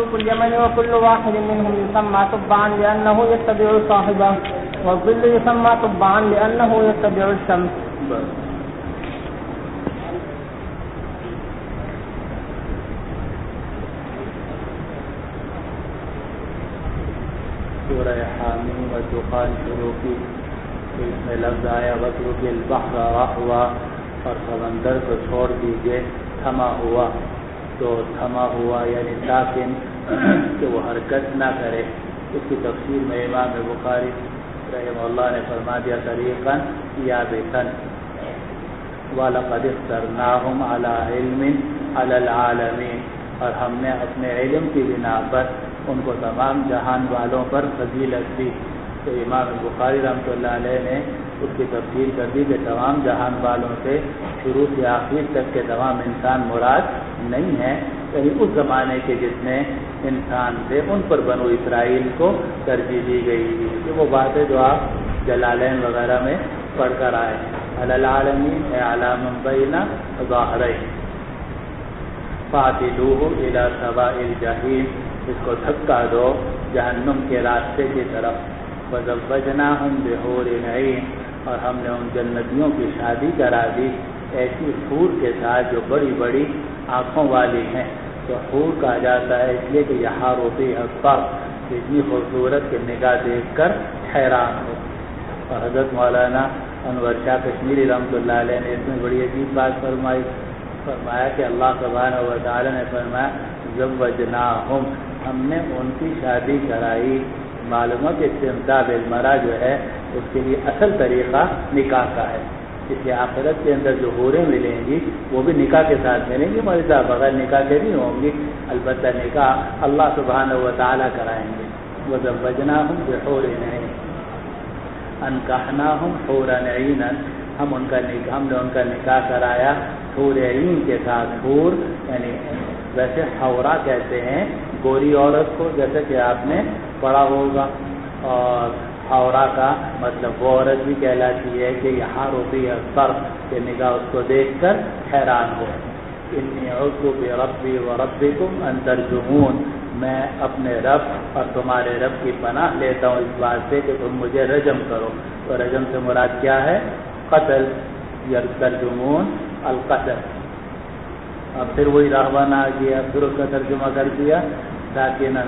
ملوك اليمن وكل واحد منهم يسمى تبعا لأنه يتبع صاحبه والظل يسمى تبعا لأنه يتبع الشمس. سورہ حامیم والدخان شروع کی تو اس میں لفظ آیا وَاتْرُكِ الْبَحْرَ رَهْوًا اور سمندر کو چھوڑ دیجئے تھما ہوا. تو تھما ہوا یعنی ساکن کہ وہ حرکت نہ کرے. اس کی تفسیر میں امام بخاری رحمہ اللہ نے فرما دیا طریقاً یابساً وَلَقَدِ اخْتَرْنَاهُمْ عَلَىٰ عِلْمٍ عَلَى الْعَالَمِينَ اور ہم نے اپنے علم کی بنا پر ان کو تمام جہان والوں پر فضیلت دی. تو امام بخاری رحمۃ اللہ علیہ نے اس کی تفسیر کر دی کہ تمام جہان والوں سے شروع سے آخر تک کے تمام انسان مراد نہیں ہے، کہیں اس زمانے کے جتنے انسان تھے ان پر بنو اسرائیل کو ترجیح دی گئی تھی. کہ وہ باتیں جو آپ جلالین وغیرہ میں پڑھ کر آئے ہیں. علی العالمین اعلیٰ من بین ظاہرین فاعتلوہ الی سواء الجحیم اس کو دھکا دو جہنم کے راستے کی طرف. وزوجناہم بحور عین اور ہم نے ان جنتیوں کی شادی کرا دی ایسی حور کے ساتھ جو بڑی بڑی آنکھوں والی ہیں. تو حور کہا جاتا ہے اس لیے کہ یہاں روتی اکبر اتنی خوبصورت کہ نگاہ دیکھ کر حیران ہو. اور حضرت مولانا انور شاہ کشمیری رحمۃ اللہ علیہ نے اس میں بڑی عجیب بات فرمایا کہ اللہ سبحانہ و تعالی نے فرمایا زوجناہم ہم نے ان کی شادی کرائی. معلوم ہے کہ استمتاع بالمرأة جو ہے اس کے لیے اصل طریقہ نکاح کا ہے. اس لیے آخرت کے اندر جو حوریں ملیں گی وہ بھی نکاح کے ساتھ ملیں گی، مریضہ بغیر نکاح کے نہیں ہوں گی. البتہ نکاح اللہ سبحانہ و تعالی کرائیں گے. وزوجناہم بحور عین انکحناہم حورا عینا ہم نے ان کا نکاح کرایا حور عین کے ساتھ. حور یعنی ویسے حورا کہتے ہیں گوری عورت کو جیسے کہ آپ نے پڑھا ہوگا، اور حورا کا مطلب وہ عورت بھی کہلاتی ہے کہ یہاں روتی اکثر کہ نگاہ اس کو دیکھ کر حیران ہو. انی اعوذ بربی وربکم ان ترجمون میں اپنے رب اور تمہارے رب کی پناہ لیتا ہوں اس بات سے کہ تم مجھے رجم کرو. تو رجم سے مراد کیا ہے؟ قتل. یرجمون القتل. اب پھر وہی رہبان آ گیا، پھر اس کا ترجمہ کر دیا ساکنہ.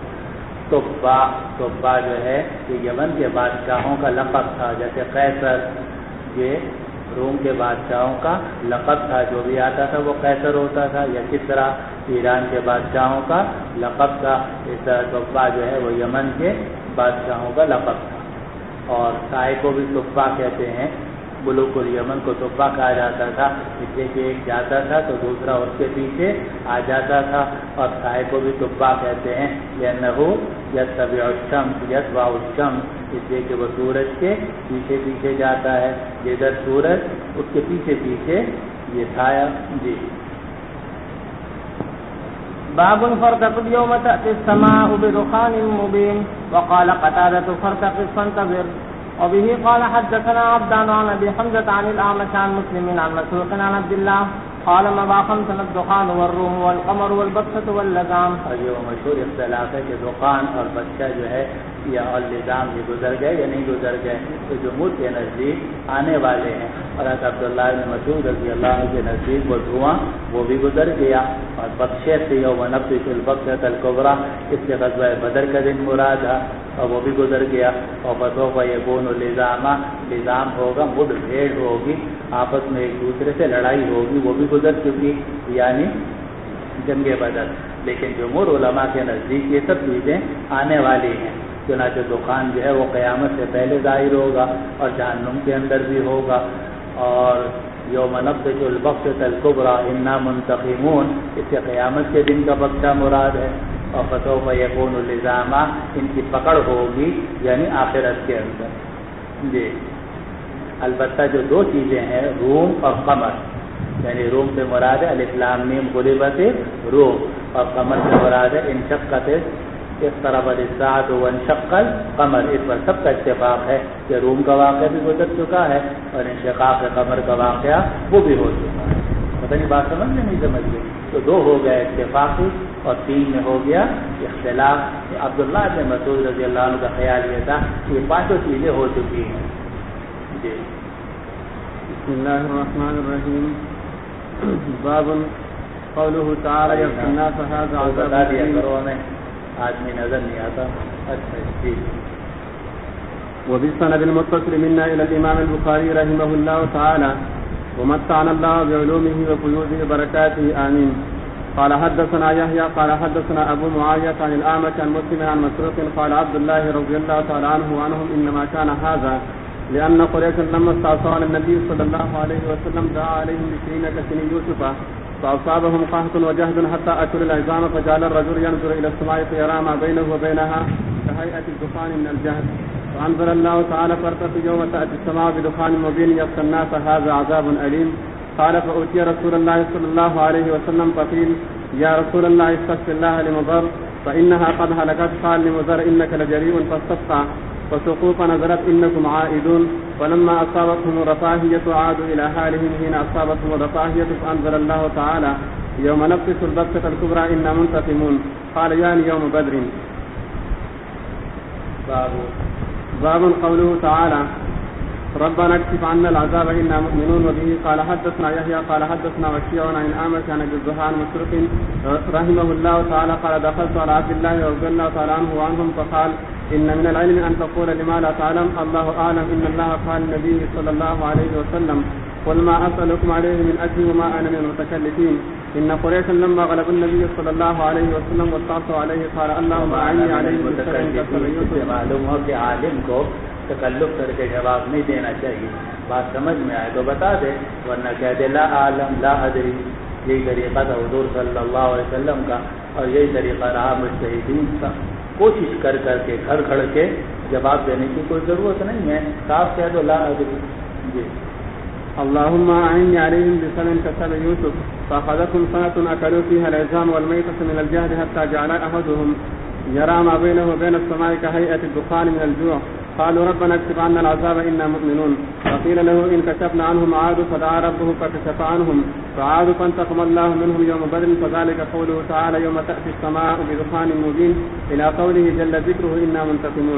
طبا جو ہے یہ یمن کے بادشاہوں کا لقب تھا. جیسے قیصر یہ روم کے بادشاہوں کا لقب تھا، جو بھی آتا تھا وہ قیصر ہوتا تھا. یا کسرا ایران کے بادشاہوں کا لقب تھا. اس طرح طبا جو ہے وہ یمن کے بادشاہوں کا لقب تھا. اور سائے کو بھی طبا کہتے ہیں. ملوک الیمن کو طبا کہا جاتا تھا اس لیے کہ ایک جاتا تھا تو دوسرا اس کے پیچھے آ جاتا تھا. اور سائے کو بھی طبا کہتے ہیں لأنه یتبع الشمس یتبع الشمس اس لیے کہ وہ سورج کے پیچھے پیچھے جاتا ہے. جدھر سورج اس کے پیچھے پیچھے یہ سایہ. جی باب فارتقب يوم تأتي السماء بدخان مبين وقال قتادة فارتقب فانتظر. وبه قال حدثنا عبدان عن ابي حمزة عن الاعمش عن مسلم عن مسروق عن عبد الله قال ما خمسنا الدخان والروم والقمر والبطشة واللزام. یہ وہ مشہور اختلاف ہے کہ دخان اور بطشہ جو ہے یا اللزام یہ گزر گئے یا نہیں گزر گئے. تو جمہور کے نزدیک آنے والے ہیں. اور عبداللہ بن مسعود رضی اللہ عنہ کے نزدیک وہ دھواں وہ بھی گزر گیا. اور بطشہ سے یوم نفس البطشۃ الکبریٰ اس کے غزوہ بدر کا دن مراد ہے اور وہ بھی گزر گیا. اور فسوف یکون لزاما لزام ہوگا مد بھیڑ ہوگی آپس میں ایک دوسرے سے لڑائی ہوگی وہ بھی گزر چکی یعنی جنگ بدر. لیکن جمہور علماء کے نزدیک یہ سب چیزیں آنے والی ہیں. چنانچہ دخان جو ہے وہ قیامت سے پہلے ظاہر ہوگا اور جہنم کے اندر بھی ہوگا. اور یوم نبطش البطشۃ الکبریٰ انا منتقمون اس سے قیامت کے دن کا بطشہ مراد ہے. اور فسوف یکون لزاما ان کی پکڑ ہوگی یعنی آخرت کے اندر. جی البتہ جو دو چیزیں ہیں روم اور قمر یعنی روم سے مراد ہے الف لام میم غلبت روم اور قمر سے مراد ہے انشقت اقتربت الساعة وانشق القمر. اس پر سب کا اتفاق ہے کہ روم کا واقعہ بھی گزر چکا ہے اور انشقاق قمر کا واقعہ وہ بھی ہو چکا ہے. پتہ نہیں بات سمجھ میں نہیں سمجھ گئی. تو دو ہو گئے اتفاقی اور 3 میں ہو گیا اختلاف. عبداللہ بن مسعود رضی اللہ عنہ کا خیال یہ تھا کہ یہ 5 چیزیں ہو چکی ہیں. جی بسم اللہ الرحمن الرحیم. باب قوله تعالی یغفر الناس هذا عذاب بتا دیا کرو ہمیں آدمی نظر نہیں آتا. اچھا جی. وبالسند المتصل منا الى الامام البخاري رحمه الله تعالى ومتعنا الله بعلومه وفيوضه وبركاته آمين. قال حدثنا يحيى قال حدثنا ابو معاويه عن الاعمش عن مسلم عن مسروق قال عبد الله رضي الله تعالى عنه وعنهم انما كان هذا لان قريشا لما استعصوا على النبي صلى الله عليه وسلم دعا عليهم بسنين كسن يوسف فاصابهم قحط وجهد حتى اكلوا العظام فجعل الرجل ينظر الى السماء فيرى ما بينه وبينها كهيئه الدخان من الجهد فانزل الله تعالى فارتقوا يوم تاتي السماء بدخان مبين يغشى الناس هذا عذاب اليم. قال فأتي رسول الله صلى الله عليه وسلم فقيل يا رسول الله استغفر الله لمضر فإنها قد هلكت. قال لمضر إنك لجريء فاستبقى فسقوا فنزلت إنكم عائدون. ولما أصابتهم الرفاهية عادوا إلى حالهم حين أصابتهم الرفاهية فأنزل الله تعالى يوم نبطش البطشة الكبرى إنا منتقمون. قال يعني يوم بدر. باب قوله تعالى ربنا اكشف عنا العذاب إنا مؤمنون. وبه قال حدثنا يحيى قال حدثنا وكيع عن الأعمش عن ابي الزهري عن مسروق رحمه الله تعالى قال دخلت على عبد الله رضي الله تعالى عنه وعنهم فقال إن من العلم أن تقول لما لا تعلم الله أعلم. إن الله قال النبي صلى الله عليه وسلم قل ما أسألكم عليه من أجر وما أنا من المتكلفين. إن قريشا لما غلبوا النبي صلى الله عليه وسلم واستعصوا عليه قال اللهم أعني عليه بالسبع كسر يوسف. معلوم ہو کہ عالم کو تکلف کر کے جواب نہیں دینا چاہیے. بات سمجھ میں آئے تو بتا دے, ورنہ کہہ دے لا عالم لا ادری. یہی طریقہ تھا حضور صلی اللہ علیہ وسلم کا, اور یہی طریقہ رہا مجتہدین کا. کوشش کر کر کے گھڑ گھڑ کے جواب دینے کی کوئی ضرورت نہیں ہے, صاف کہہ دو لا ادری. جی. اللهم أعني عليهم بسبع كسر يوسف فأخذتهم سنة أكلوا فيها العظام والميتة من الجهد حتى جعل أحدهم يرى ما بينه وبين السماء كهيئة الدخان من الجوع. قالوا ربنا اكشف عنا العذاب إنا مؤمنون. فقيل له إن كشفنا عنهم عادوا فدعا ربه فكشف عنهم فعادوا فانتقم الله منهم يوم بدر. فذلك قوله تعالى يوم تأتي السماء بدخان مبين إلى قوله جل ذكره إنا منتقمون.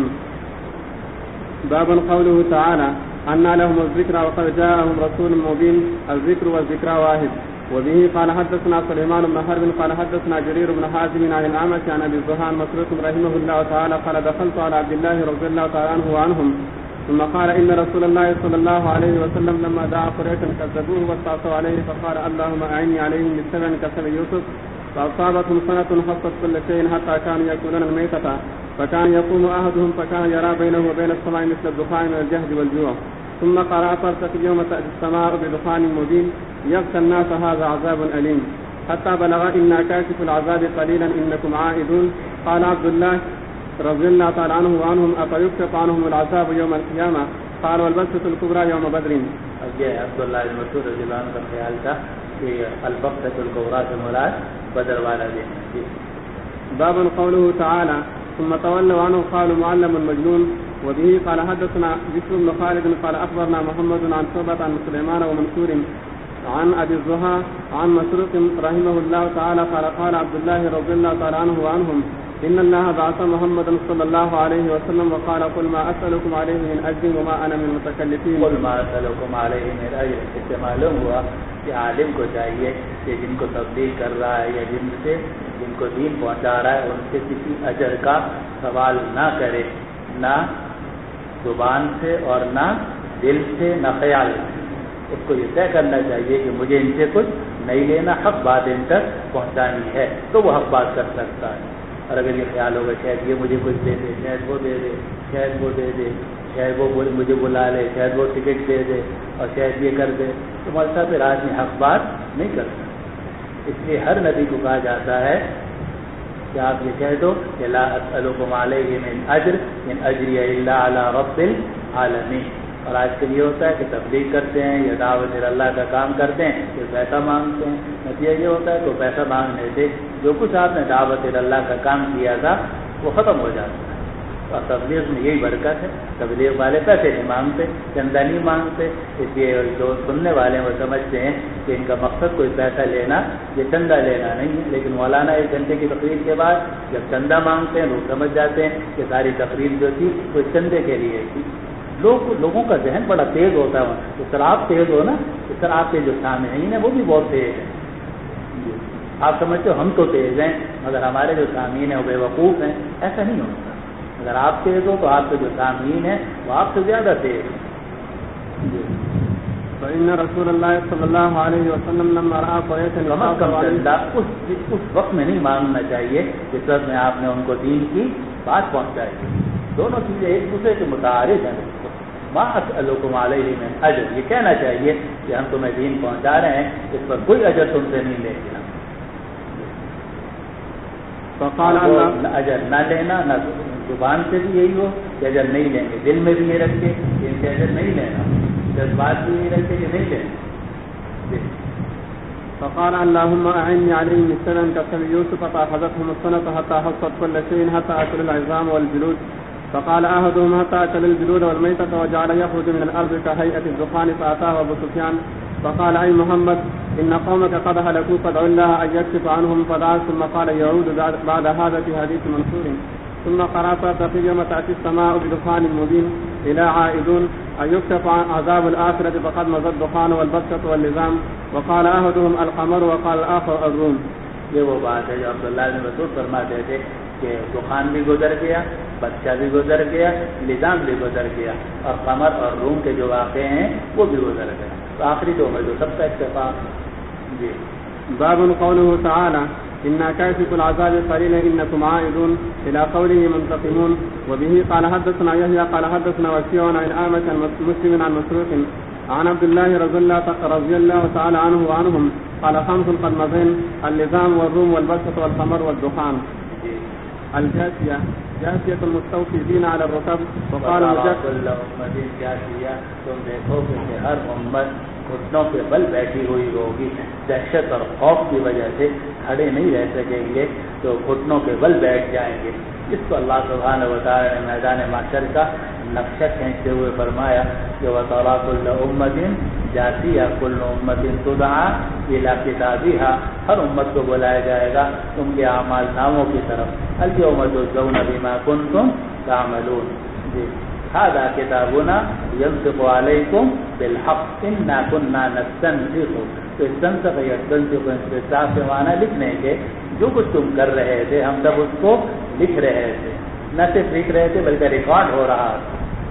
باب قوله تعالى أنى لهم الذكرى وقد جاءهم رسول مبين. الذكر والذكرى واحد. وبه قال حدثنا سليمان بن حرب قال حدثنا جرير بن حازم عن الأعمش عن أبي الزهري مسروق رحمه الله تعالى قال دخلت على عبد الله رضي الله تعالى عنه وعنهم ثم قال إن رسول الله صلى الله عليه وسلم لما دعا قريشا كذبوه واستعصوا عليه فقال اللهم أعني عليهم بالسبع كسر يوسف فأصابتهم سنة حصت كل شيء حتى كانوا يأكلون الميتة فكان يقوم أحدهم فكان يرى بينه وبين السماء مثل الدخان من الجهد والجوع. ثم قرأ فارتقب يوم تأتي السماء بدخان مبين يغشى الناس هذا عذاب أليم حتى بلغ إنا كاشف العذاب قليلا إنكم عائدون. قال عبد الله رضي الله تعالى عنه وعنهم أفيكشف عنهم العذاب يوم القيامة. قال والبسة الكبرى يوم بدر. یہ عبداللہ بن مسعود رضی اللہ عنہ کا خیال تھا کہ البقۃ الکبریٰ سے مراد بدر والا دن. باب قوله تعالى ثم تولوا عنه قالوا معلم مجنون. وبه قال حدثنا بشر بن خالد قال أخبرنا محمد عن شعبة عن سليمان ومنصور عن أبي الزهري عن مسروق رحمه الله تعالى قال عبد الله رضي الله تعالى عنه وعنهم إن الله بعث محمدا صلى الله عليه وسلم وقال قل ما أسألكم عليه من أجر وما أنا من المتكلفين. قل ما أسألكم عليه من أجر. اس سے معلوم ہوا کہ عالم کو چاہیے کہ جن کو تبلیغ کر رہا ہے یا جن کو دین پہنچا رہا ہے ان سے کسی اجر کا سوال نہ کرے, نہ زبان سے اور نہ دل سے نہ خیال سے. اس کو یہ طے کرنا چاہیے کہ مجھے ان سے کچھ نہیں لینا, حق بات ان تک پہنچانی ہے تو وہ حق بات کر سکتا ہے. اور اگر یہ خیال ہوگا شاید یہ مجھے کچھ دے دے, شاید وہ دے دے, شاید وہ دے دے, شاید وہ مجھے بلا لے, شاید وہ ٹکٹ دے دے اور شاید یہ کر دے, تو مولوی پھر آدمی حق بات نہیں کر سکتا. اس لیے ہر نبی کو کہا جاتا ہے کہ آپ یہ کہہ دو کہ لا اسألکم علیہ من اجر ان اجری الا علی رب العالمین. اور آج کل یہ ہوتا ہے کہ تبلیغ کرتے ہیں یا دعوت اللہ کا کام کرتے ہیں کہ پیسہ مانگتے ہیں. نتیجہ یہ ہوتا ہے کہ پیسہ مانگنے سے جو کچھ آپ نے دعوت اللہ کا کام کیا تھا وہ ختم ہو جاتا ہے. اور تبلیغ میں یہی برکت ہے، تبلیغ والے پیسے نہیں مانگتے، چندہ نہیں مانگتے، اس لیے جو سننے والے وہ سمجھتے ہیں کہ ان کا مقصد کوئی پیسہ لینا یا چندہ لینا نہیں ہے، لیکن مولانا 1 گھنٹے کی تقریر کے بعد جب چندہ مانگتے ہیں لوگ سمجھ جاتے ہیں کہ ساری تقریر جو تھی وہ چندے کے لیے تھی۔ لوگوں کا ذہن بڑا تیز ہوتا ہے، اس طرح آپ تیز ہو نا، اس طرح آپ کے جو سامعین ہیں وہ بھی بہت تیز ہیں۔ آپ سمجھتے ہو ہم تو تیز ہیں مگر ہمارے جو سامعین ہیں وہ بے وقوف ہیں، ایسا نہیں ہوتا۔ اگر آپ تیز ہو تو آپ کے جو سامعین ہیں وہ آپ سے زیادہ تیز ہیں۔ فإن رسول اللہ صلی اللہ علیہ وسلم لما رأى قريشا اس وقت میں نہیں مانگنا چاہیے جس وقت میں آپ نے ان کو دین کی بات پہنچائی۔ دونوں چیزیں ایک دوسرے کے متعارض ہیں۔ ما اسألکم علیہ من اجر، یہ کہنا چاہیے کہ ہم تمہیں دین پہنچا رہے ہیں، اس پر کوئی اجر تم سے نہیں لیں گے۔ فقال اجر نہ لینا، نہ زبان سے بھی یہی ہو کہ اجر نہیں لیں گے، دل میں بھی یہ رکھے کہ ان سے اجر نہیں لینا، جذبات بھی یہ رکھے کہ نہیں لینا۔ فقال اللهم أعني عليهم السنة كسب يوسف فأخذتهم السنة حتى حصت كل شيء حتى أكل العظام والجلود. فقال أحدهم حتى أكل الجلود والميتة وجعل يخرج من الأرض كهيئة الدخان فأتاه أبو سفيان فقال أي محمد إن قومك قد هلكوا فادع الله أن يكشف عنهم فدعا ثم قال يعود بعد هذا في حديث منصور. ثم قرأ فاتقي يوم تأتي السماء بدخان مبين إلى عائدون أن يكشف عن عذاب الآخرة فقد مضى الدخان والبسة واللزام. وقال أحدهم القمر وقال الآخر الروم. یہ وہ بات ہے جو عبداللہ بن مسعود فرماتے تھے کہ دخان بھی گزر گیا، بچہ بھی گزر گیا، لزام بھی گزر گیا، اور قمر اور روم کے جو واقعے ہیں وہ بھی گزر گئے۔ تو آخری دو میں جو سب کا اتفاق۔ جی باب قوله تعالى إنا كاشف العذاب قليلا إنكم عائدون إلى قوله منتقمون. وبه قال حدثنا يحيى قال حدثنا وكيع عن أعمش عن مسلم عن مسروق عن عبد الله رضي الله تعالى عنه وعنهم قال 5 قد مضين اللزام والروم والبسط والقمر والدخان. الجاسية جاسية المستوفزين على الركب. وقال كل أمة جاسية، تم دیکھو کہ ہر امت گھٹنوں کے بل بیٹھی ہوئی ہوگی، دہشت اور خوف کی وجہ سے کھڑے نہیں رہ سکیں گے تو گھٹنوں کے بل بیٹھ جائیں گے۔ اس کو اللہ سبحانہ و تعالی نے میدان محشر کا نقشہ کھینچتے ہوئے فرمایا کہ وَتَرَى كُلَّ أُمَّةٍ جَاثِيَةً كُلُّ أُمَّةٍ تُدْعَىٰ إِلَىٰ كِتَابِهَا، ہر امت کو بلایا جائے گا ان کے اعمال ناموں کی طرف۔ الْيَوْمَ تُجْزَوْنَ بِمَا كُنتُمْ تَعْمَلُونَ۔ هذا كتابنا ينطق عليكم بالحق إنا كنا نستنسخ۔ تو استنسخ يستنسخ استنساخ کے معنی لکھنے کے، جو کچھ تم کر رہے تھے ہم سب اس کو لکھ رہے تھے، نہ صرف لکھ رہے تھے بلکہ ریکارڈ ہو رہا تھا،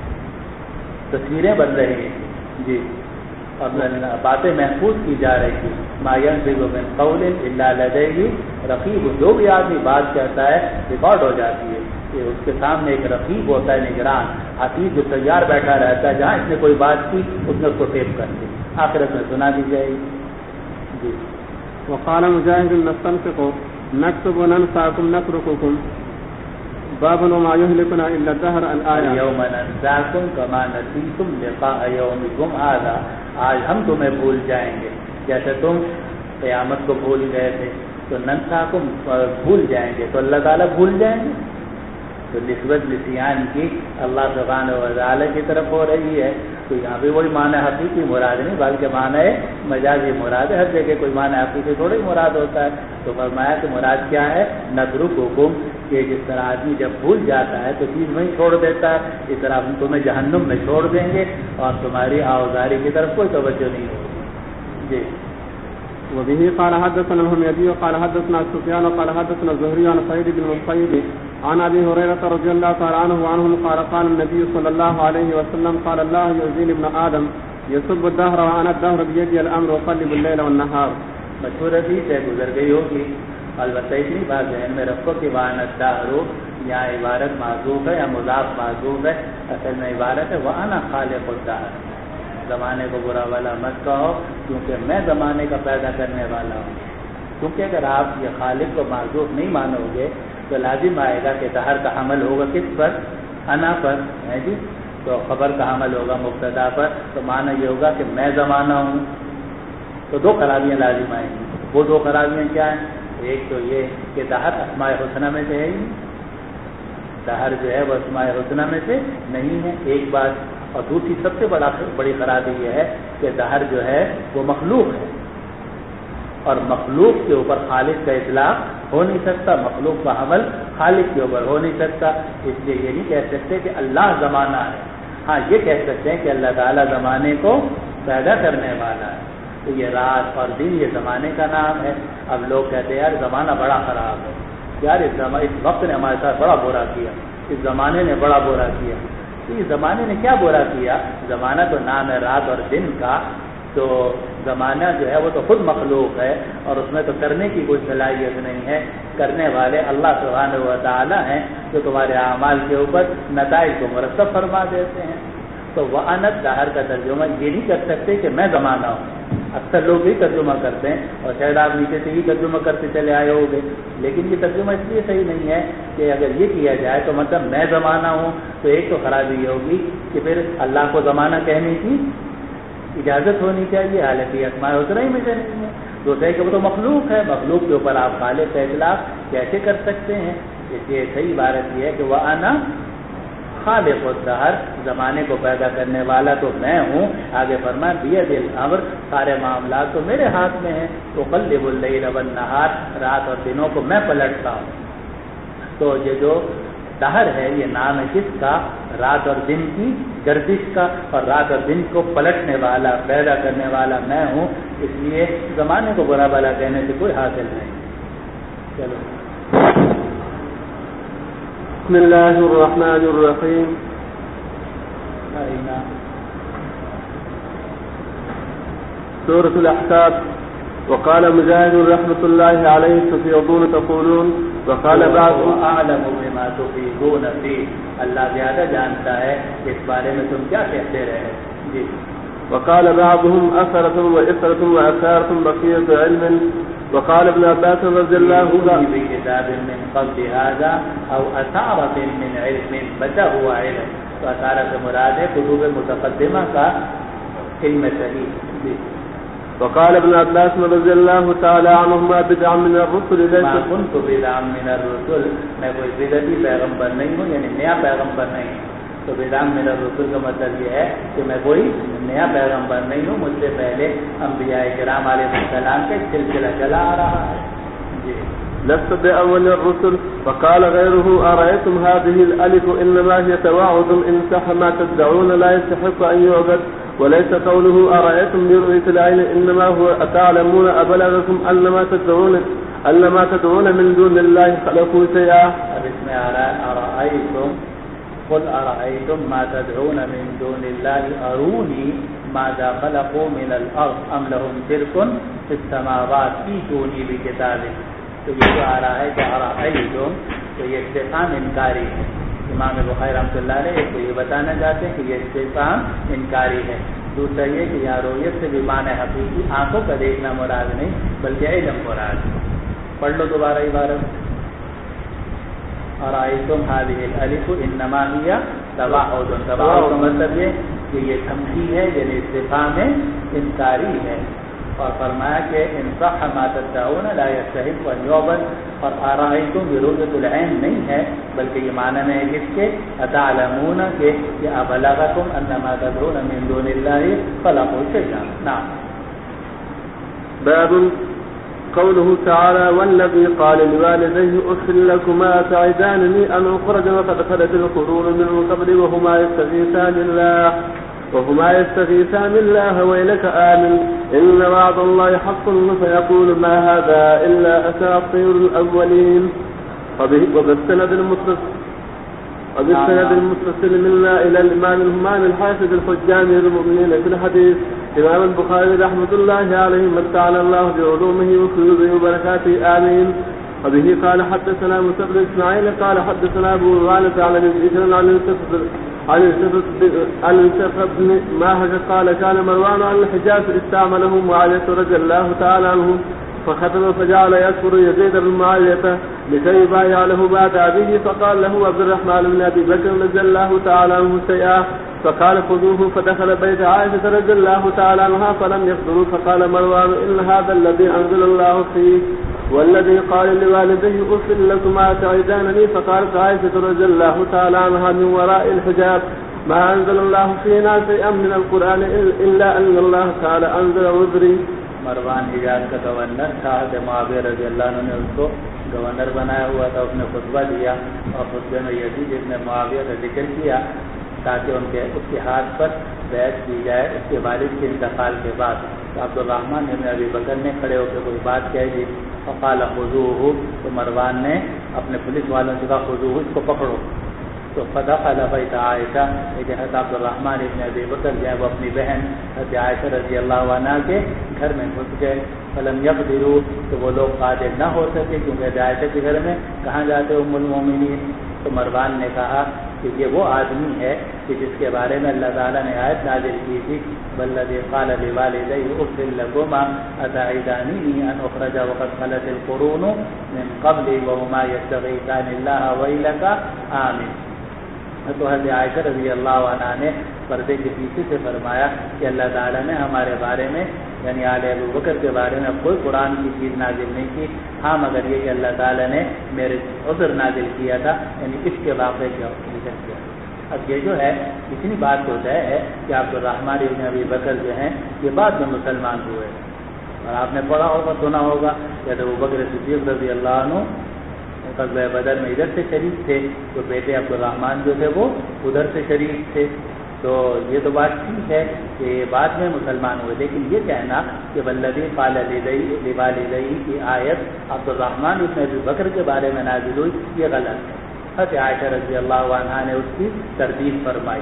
تصویریں بن رہی ہیں جی، اور باتیں محفوظ کی جا رہی تھی۔ ما ينطق من قول إلا لديه رقیب، جو بھی آدمی بات کہتا ہے ریکارڈ ہو جاتی ہے، کہ اس کے سامنے ایک رقیب ہوتا ہے، نگران حفیظ جو تیار بیٹھا رہتا ہے، جہاں اس نے کوئی بات کی اس نے اس کو ٹیپ کر دی، آخرت میں سنا دی جائے گی جی۔ وقال مجاهد نستنسخ نكتب وننساكم نترككم. باب وما يهلكنا الا الدهر. الآية اليوم ننساكم كما نسيتم لقاء يومكم هذا، آج ہم تمہیں بھول جائیں گے جیسے تم قیامت کو بھول گئے تھے، تو ننساکم بھول جائیں گے، تو اللہ تعالیٰ بھول جائیں گے۔ تو نسبت نسیان کی اللہ سبحانہ و تعالی کی طرف ہو رہی ہے، تو یہاں بھی وہی معنی حقیقی مراد نہیں بلکہ معنی مجازی مراد ہے۔ ہر جگہ کوئی معنی حقیقی تھوڑی مراد ہوتا ہے، تو فرمایا کہ مراد کیا ہے، نترککم، کہ جس طرح آدمی جب بھول جاتا ہے تو چیز وہیں چھوڑ دیتا ہے، اس طرح ہم تمہیں جہنم میں چھوڑ دیں گے اور تمہاری آوزاری کی طرف کوئی توجہ نہیں ہوگی جی۔ وبه قال حدثنا الحميدي قال حدثنا سفيان قال حدثنا الزهري عن سعيد بن المسيب عن ابي هريره رضي الله تعالى عنه وعنهم قال قال النبي صلى الله عليه وسلم قال الله يؤذيني ابن ادم يسب الدهر وانا الدهر بيدي الامر وقلب الليل والنهار. مشہور حدیث ہے، گزر گئی ہوگی، البتہ اتنی بات ذہن میں رکھو کہ وَأَنَا الدَّهْرُ یہاں عبارت معذوف ہے یا مضاف معذوف ہے، اصل میں عبارت ہے وَأَنَا خَالِقُ الدَّهْرِ، زمانے کو برا والا مت کہو کیونکہ میں زمانے کا پیدا کرنے والا ہوں۔ کیونکہ اگر آپ یہ خالق کو معذوف نہیں مانو گے تو لازم آئے گا کہ دہر کا حمل ہوگا کس پر، انا پر ہے جی، تو خبر کا حمل ہوگا مبتدا پر، تو معنی یہ ہوگا کہ میں زمانہ ہوں، تو دو خرابیاں لازم آئیں گی۔ وہ دو خرابیاں کیا ہیں؟ ایک تو یہ کہ دہر اسماء حسنہ میں سے ہے ہی، دہر جو ہے وہ اسماء حسنہ میں سے نہیں ہے، ایک بات. اور دوسری سب سے بڑی خرابی یہ ہے کہ دہر جو ہے وہ مخلوق ہے، اور مخلوق کے اوپر خالق کا اطلاق ہو نہیں سکتا، مخلوق کا حمل خالق کے اوپر ہو نہیں سکتا. اس لیے یہ نہیں کہہ سکتے کہ اللہ زمانہ ہے. ہاں یہ کہہ سکتے ہیں کہ اللہ تعالیٰ زمانے کو پیدا کرنے والا ہے. تو یہ رات اور دن یہ زمانے کا نام ہے. اب لوگ کہتے ہیں یار زمانہ بڑا خراب ہے، یار اس وقت نے ہمارے ساتھ بڑا برا کیا، اس زمانے نے بڑا برا کیا. تو اس زمانے نے کیا برا کیا؟ زمانہ تو نام ہے رات اور دن کا. تو زمانہ جو ہے وہ تو خود مخلوق ہے، اور اس میں تو کرنے کی کوئی صلاحیت نہیں ہے. کرنے والے اللہ سبحانہ و تعالی ہیں جو تمہارے اعمال کے اوپر نتائج کو مرتب فرما دیتے ہیں. تو وَأَنَا دہر کا ترجمہ یہ نہیں کر سکتے کہ میں زمانہ ہوں. اکثر لوگ یہی ترجمہ کرتے ہیں، اور شاید آپ نیچے سے ہی ترجمہ کرتے چلے آئے ہو گے. لیکن یہ ترجمہ اس لیے صحیح نہیں ہے کہ اگر یہ کیا جائے تو مطلب میں زمانہ ہوں، تو ایک تو خرابی یہ ہوگی کہ پھر اللہ کو زمانہ کہنے کی اجازت ہونی چاہیے، حالانکہ اسماء حسنہ ہی میں سے نہیں ہے. دوسرے کہ وہ تو مخلوق ہے، مخلوق کے اوپر آپ خالق کا اطلاق کیسے کر سکتے ہیں؟ اس لیے صحیح عبارت یہ ہے کہ وَأَنَا خالق الدہر، زمانے کو پیدا کرنے والا تو میں ہوں. آگے فرمایا بیدِ الامر، سارے معاملات تو میرے ہاتھ میں ہیں. اقلب اللیل والنہار، رات اور دنوں کو میں پلٹتا ہوں. تو یہ جو دہر ہے یہ نام ہے کس کا؟ رات اور دن کی گردش کا، اور رات اور دن کو پلٹنے والا پیدا کرنے والا میں ہوں. اس لیے زمانے کو برا بھلا کہنے سے کوئی حاصل نہیں. چلو بسم الله الرحمن الرحيم. سورة الأحقاف. وقال مجاهد رحمة الله عليه تفيضون تقولون وقال بعضهم أعلم بما تفيضون فيه، اللہ زیادہ جانتا ہے اس بارے میں تم کیا کہتے رہے. جی. وقال بعضهم أثرة وإثرة وأثارة بقية علم. وقال ابن عباس رضي الله عنه بكتاب من قبل هذا أو أثارة من علم، بچا ہوا علم. تو اثارہ سے مراد ہے کتب متقدمہ کا علم صحیح. جی. وقال ابن عباس رضي الله تعالى عنهما بدعا من الرسل ما كنت بدعا من الرسل، میں کوئی بدعتی پیغمبر نہیں ہوں، یعنی نیا پیغمبر نہیں ہوں. تو بدعا من الرسل کا مطلب یہ ہے کہ میں کوئی نیا پیغمبر نہیں ہوں، مجھ سے پہلے انبیاء کرام علیہ السلام کا سلسلہ چلا آ رہا ہے. جی. لست بأول الرسل. وقال غيره أرأيتم هذه الألف إنما هي تواعد إن صح ما تدعون لا يستحق أن يعبد. وليس قوله أرأيتم برؤية العين إنما هو أتعلمون أبلغكم أن ما تدعون من دون الله خلقوا شيئا. اب اس میں أرأيتم قل أرأيتم ما تدعون من دون الله أروني ماذا خلقوا من الأرض أم لهم شرك في السماوات ائتوني بكتاب. تو یہ جو آ رہا ہے کہ أرأيتم، تو یہ استفہام انکاری ہے. امام بخاری رحمۃ اللہ علیہ ایک تو یہ بتانا چاہتے ہیں کہ یہ استفہام انکاری ہے. دوسرا یہ کہ یہاں رؤیت سے بھی معنی حقیقی آنکھوں کا دیکھنا مراد نہیں بلکہ علم مراد. پڑھ لو دوبارہ عبارت. أرأيتم هذه الألف إنما هي تواعد. تواعد کا مطلب یہ کہ یہ تمثیل ہے، یعنی استفہام انکاری ہے. اور فرمایا کہ ان صح ما تدعون لا يستحق ان يعبد. اور أرأيتم برؤية العين نہیں ہے بلکہ یہ معنی میں ہے کس کے؟ أتعلمون کہ أبلغكم أن ما تدعون من دون الله خلقوا شيئا. نعم. باب قوله تعالى والذي قال لوالديه أف لكما تعدانني أن أخرج وقد خلت القرون من قبل وهما يستغيثان الله ويلك آمن إن وعد الله حق فيقول ما هذا إلا أساطير الأولين. وبالسند المتصل منا إلى الإمام الهمام الحافظ الحجام المؤمنين في الحديث إمام البخاري رحمة الله عليه متعنا الله بعلومه وفيوضه وبركاته آمين. وبه قال حدثنا موسى بن إسماعيل قال حدثنا أبو غالة عن الإسلام عن الشيخ بن ماهج قال كان مروان عن الحجاز استعمله معاوية رضي الله تعالى عنه فختم فجعل يذكر يزيد بن معاوية لكي يبايع له بعد أبيه. فقال له عبد الرحمن بن أبي بكر رضي الله تعالى عنه شيئا فقال خذوه. فدخل بيت عائشة رضي الله تعالى عنها فلم يقدروا. فقال مروان إن هذا الذي أنزل الله فيه والذي قال لوالديه أف لكما تعدانني. فقالت عائشة رضي الله تعالى عنها من وراء الحجاب ما أنزل الله فينا شيئا من القرآن إلا أن الله تعالى أنزل عذري. مروان حجاز کا گورنر تھا، معاویہ رضی اللہ عنہ نے اس کو گورنر بنایا ہوا تھا. اس نے خطبہ دیا اور خطبے میں یزید ابن معاویہ کا ذکر کیا تاکہ ان کے اتحاد پر بیعت کی جائے اس کے والد کے انتقال کے بعد. تو عبد الرحمن ابن ابی بکر نے کھڑے ہو کے کوئی بات کہہ دی. فقال خذوه، تو مروان نے اپنے پولیس والوں سے کہا خذوه، اس کو پکڑو. تو فدخل بیت عائشہ، لیکن حضرت عبد الرحمن ابن ابی بکر جو ہے وہ اپنی بہن حضرت عائشہ رضی اللہ عنہا کے گھر میں گھس گئے. فلم یقدروا، تو وہ لوگ قادر نہ ہو سکے کیونکہ حضرت عائشہ کے گھر میں کہاں جاتے ام المومنین. تو مروان نے کہا کہ یہ وہ آدمی ہے کہ جس کے بارے میں اللہ تعالیٰ نے آیت نازل کی تھی والذی قال لوالدیہ اف لکما اتعداننی ان اخرج وقد خلت القرون من قبلی وهما یستغیثان اللہ ویلک آمین. تو حضرت عائشہ رضی اللہ عنہ نے پردے کے پیچھے سے فرمایا کہ اللہ تعالیٰ نے ہمارے بارے میں یعنی آل ابو بکر کے بارے میں کوئی قرآن کی چیز نازل نہیں کی، ہاں مگر یہ کہ اللہ تعالیٰ نے میرے عذر نازل کیا تھا، یعنی اس کے واقعے کا ذکر کیا. اب یہ جو ہے اتنی بات تو طے ہے کہ عبد الرحمن ابن ابی بکر جو ہیں یہ بعد میں مسلمان ہوئے. اور آپ نے پڑھا ہوگا سنا ہوگا کہ ابو بکر صدیق رضی اللہ عنہ غزوہ بدر میں ادھر سے شریک تھے، تو بیٹے عبد الرحمن جو تھے وہ ادھر سے شریک تھے. تو یہ تو بات ٹھیک ہے کہ بعد میں مسلمان ہوئے، لیکن یہ کہنا کہ والذی قال لوالدیہ کی آیت عبد الرحمن ابن ابی بکر کے بارے میں نازل ہوئی یہ غلط ہے. حضرت عائشہ رضی اللہ عنہا نے اس کی تردید فرمائی.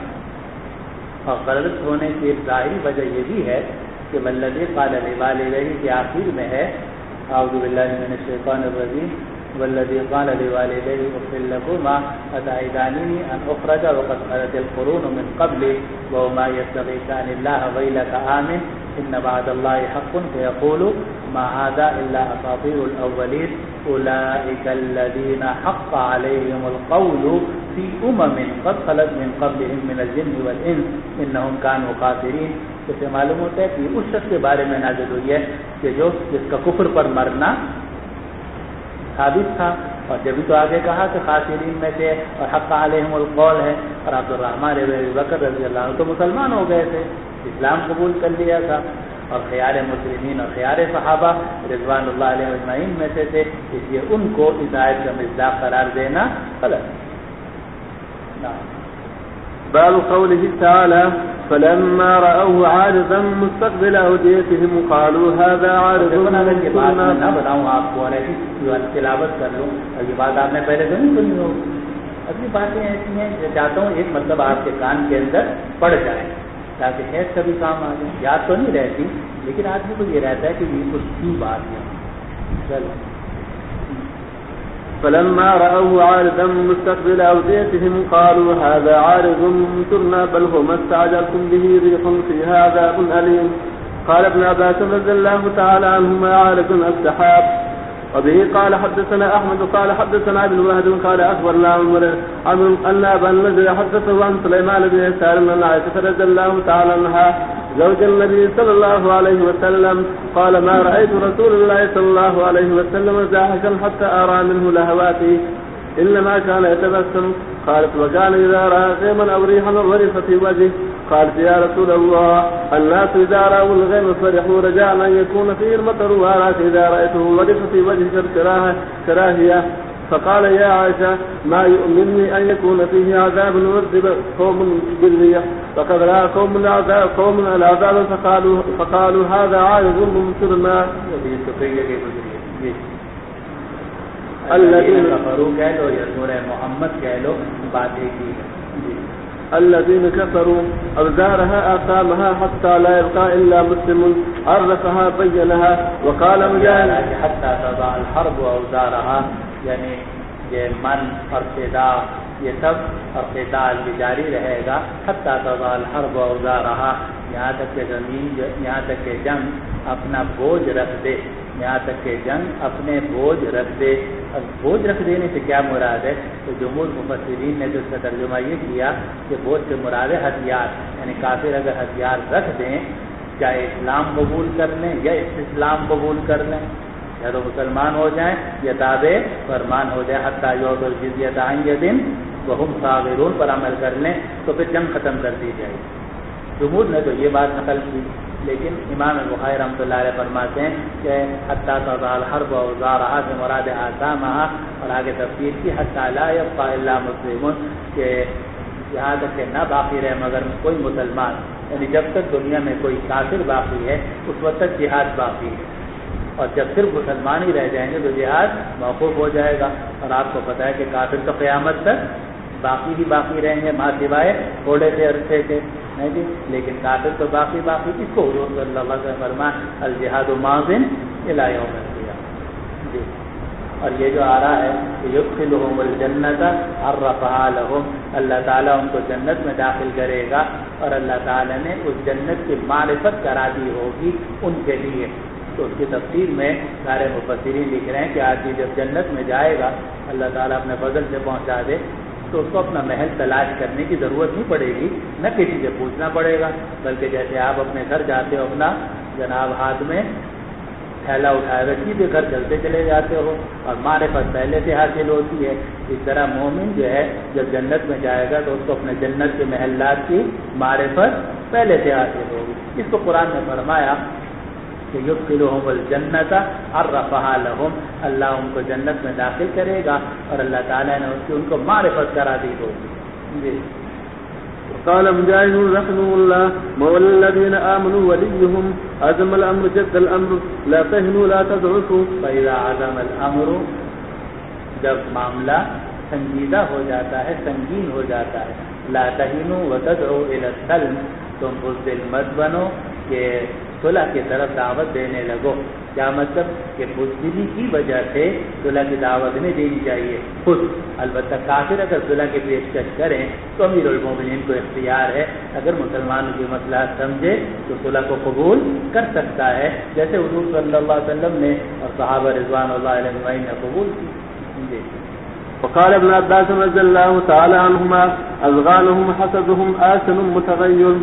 اور غلط ہونے کی ایک ظاہری وجہ یہ بھی ہے کہ والذی قال لوالدیہ کے آخر میں ہے اعوذ باللہ من الشیطان الرجیم والذی قال لوالدیہ اف لکما اتعداننی ان اخرج وقد خلت القرون من قبلی وهما یستغیثان اللہ ویلک آمن ان وعد اللہ حق فیقول ما هذا الا اساطیر الاولین اولئک الذین حق علیہم القول فی قد خلت من قبلهم من الجن والانس انہم كانوا خاسرین. اس سے معلوم ہوتا ہے کہ اس شخص کے بارے میں نازل ہوئی ہے کہ جو جس کا کفر پر مرنا ثابت تھا، اور جبھی تو آگے کہا کہ خاسرین میں تھے اور حق علیہم القول ہے. اور عبد الرحمن ابی بکر رضی اللہ عنہ تو مسلمان ہو گئے تھے، اسلام قبول کر لیا تھا، اور خیار مسلمین اور خیار صحابہ رضوان اللہ علیہ اجمعین میں سے تھے، اس لیے ان کو اس آیت کا مصداق قرار دینا غلط. باب قوله تعالى فلما رأوه عارضا مستقبل أوديتهم قالوا هذا عارض ممطرنا. نہ بتاؤں آپ کو تلاوت کر لوں، اور یہ بات آپ نے پہلے تو نہیں سنی ہو. اگلی باتیں ایسی ہیں جو چاہتا ہوں ایک مطلب آپ کے کان کے اندر پڑ جائے تاکہ خیر کا بھی کام آ جائے. یاد تو نہیں رہتی لیکن آدمی کو یہ رہتا ہے کہ یہ کچھ کی بات ہے. چلو فلما رأوه عارضا مستقبل أوديتهم قالوا هذا عارض ممطرنا بل هو ما استعجلتم به ريح فيها عذاب أليم. قال ابن عباس رضي الله تعالى عنهما عارض السحاب. وبه قال حدثنا أحمد قال حدثنا ابن وهب قال أخبرنا عمرو أن أبا النضر حدثه عن سليمان بن يسار أن عائشة رضي الله تعالى عنها زوج النبي صلى الله عليه وسلم قال ما رأيت رسول الله صلى الله عليه وسلم زاحكا حتى أرى منه لهواتي إنما كان يتبسم. قالت وكان إذا رأى غيما أو ريحا ورف في وجهه. قالت يا رسول الله الناس إذا رأوا الغيم فرحوا رجاء أن يكون فيه المطر وأراك إذا رأيته ورف في وجهك كراهية. فقال يا عائشة ما يؤمنني أن يكون فيه عذاب يعذب قوم بالريح وقد رأى قوم العذاب فقالوا هذا عارض ممطرنا. الذين كفروا کہہ لو یا سورہ محمد کہہ لو باتیں کی. الذين كفروا أبزارها أقامها حتى لا يبقى إلا مسلم عرفها بينها. وقال مجاهد حتى تضع الحرب أوزارها، یعنی یہ من اور فدا یہ سب اور قتال بھی جاری رہے گا. حتى تضع الحرب أوزارها، یہاں تک کہ زمین یہاں تک کہ جنگ اپنا بوجھ رکھ دے، یہاں تک کہ جنگ اپنے بوجھ رکھ دے. اب بوجھ رکھ دینے سے کیا مراد ہے؟ تو جمہور مفسرین نے جو اس کا ترجمہ یہ کیا کہ بوجھ سے مراد ہے ہتھیار، یعنی کافر اگر ہتھیار رکھ دیں چاہے اسلام قبول کر لیں یا اسلام قبول کر لیں، یا تو مسلمان ہو جائیں یا تابع فرمان ہو جائیں، حتیٰ یعطوا الجزیۃ عن ید وہم صاغرون پر عمل کر لیں تو پھر جنگ ختم کر دی جائے۔ جمہور نے تو یہ بات نقل کی، لیکن امام بخاری رحمۃ اللہ علیہ فرماتے ہیں کہ حتیٰ تضع الحرب اوزارها سے مراد آثامها، اور آگے تفسیر کی حتیٰ لا یبقى الا مسلمون، کہ یہاں تک کہ نہ باقی رہے مگر کوئی مسلمان، یعنی جب تک دنیا میں کوئی کافر باقی ہے اس وقت تک جہاد باقی ہے، اور جب صرف مسلمان ہی رہ جائیں گے تو جہاد موقوف ہو جائے گا۔ اور آپ کو پتہ ہے کہ کافر تو قیامت تک باقی ہی باقی رہیں گے، ماں سوائے تھوڑے سے عرصے کے، نہیں جی، لیکن کافر تو باقی اس کو حضور صلی اللہ علیہ وسلم فرمایا الجہاد ماض الی یوم القیامہ جی۔ اور یہ جو آ رہا ہے کہ یدخلہم الجنۃ عرفہا لہم، اللہ تعالیٰ ان کو جنت میں داخل کرے گا اور اللہ تعالیٰ نے اس جنت کی معرفت کرا دی ہوگی ان کے لیے۔ تو اس کی تفسیر میں سارے مفسرین لکھ رہے ہیں کہ آدمی جب جنت میں جائے گا اللہ تعالیٰ اپنے فضل سے پہنچا دے تو اس کو اپنا محل تلاش کرنے کی ضرورت نہیں پڑے گی، نہ کسی سے پوچھنا پڑے گا، بلکہ جیسے آپ اپنے گھر جاتے ہو اپنا جناب ہاتھ میں تھیلا اٹھائے ہوئے سیدھے گھر چلتے چلے جاتے ہو اور معرفت پہلے سے حاصل ہوتی ہے، اس طرح مومن جو ہے جب جنت میں جائے گا تو اس کو اپنے جنت کے محلات کی معرفت پہلے سے حاصل ہوگی۔ اس کو قرآن نے فرمایا کہ یدخلہم الجنۃ عرفہا لہم، اللہ ان کو جنت میں داخل کرے گا اور اللہ تعالیٰ نے ان کو معرفت کرا دی ہوگی جی۔ قال مجاهد رحمه الله مولى الذين آمنوا وليهم عزم الأمر جد الأمر لا تهنوا لا تضعفوا فإذا عزم الأمر، جب معاملہ سنجیدہ ہو جاتا ہے، سنگین ہو جاتا ہے، لا تهنوا وتدعوا إلى السلم، تم بزدل مت بنو کہ صلح کی طرف دعوت دینے لگو۔ کیا مطلب کہ بزدلی کی وجہ سے صلح کی دعوت نہیں دینی چاہیے خود، البتہ کافر اگر صلح کی پیشکش کریں تو امیر المومنین کو اختیار ہے، اگر مسلمانوں کی مصلحت سمجھے تو صلح کو قبول کر سکتا ہے، جیسے حضور صلی اللہ علیہ وسلم نے اور صحابہ رضوان اللہ علیہ اجمعین نے قبول کی جی۔ وقال ابن عباس رضی اللہ تعالی عنہما اذغانهم حسدهم آسن متغیر،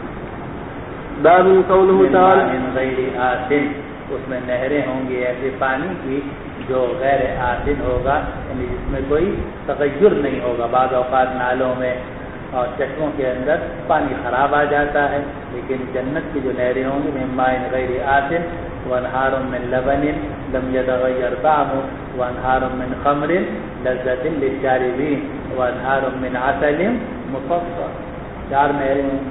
باب قوله تعالی من غیر آسن، اس میں نہریں ہوں گی ایسے پانی کی جو غیر آسن ہوگا، یعنی جس میں کوئی تغیر نہیں ہوگا۔ بعض اوقات نالوں میں اور چشموں کے اندر پانی خراب آ جاتا ہے، لیکن جنت کی جو نہریں ہوں گی من ماء غیر آسن وانہار من لبن لم یتغیر طعمه وانہار من خمر لذۃ للشاربین وانہار من عسل مصفى، 4 نہریں ہیں۔